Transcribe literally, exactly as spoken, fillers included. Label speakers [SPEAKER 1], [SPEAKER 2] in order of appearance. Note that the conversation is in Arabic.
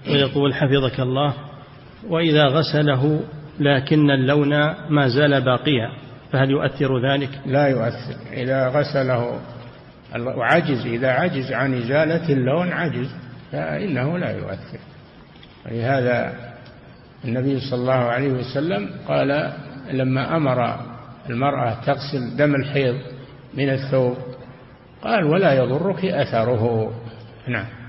[SPEAKER 1] ويقول حفظك الله: وإذا غسله لكن اللون ما زال باقيا فهل يؤثر ذلك؟
[SPEAKER 2] لا يؤثر. إذا غسله وعجز، إذا عجز عن إزالة اللون عجز فإنه لا يؤثر. ولهذا النبي صلى الله عليه وسلم قال لما أمر المرأة تغسل دم الحيض من الثوب قال: ولا يضرك أثره. نعم.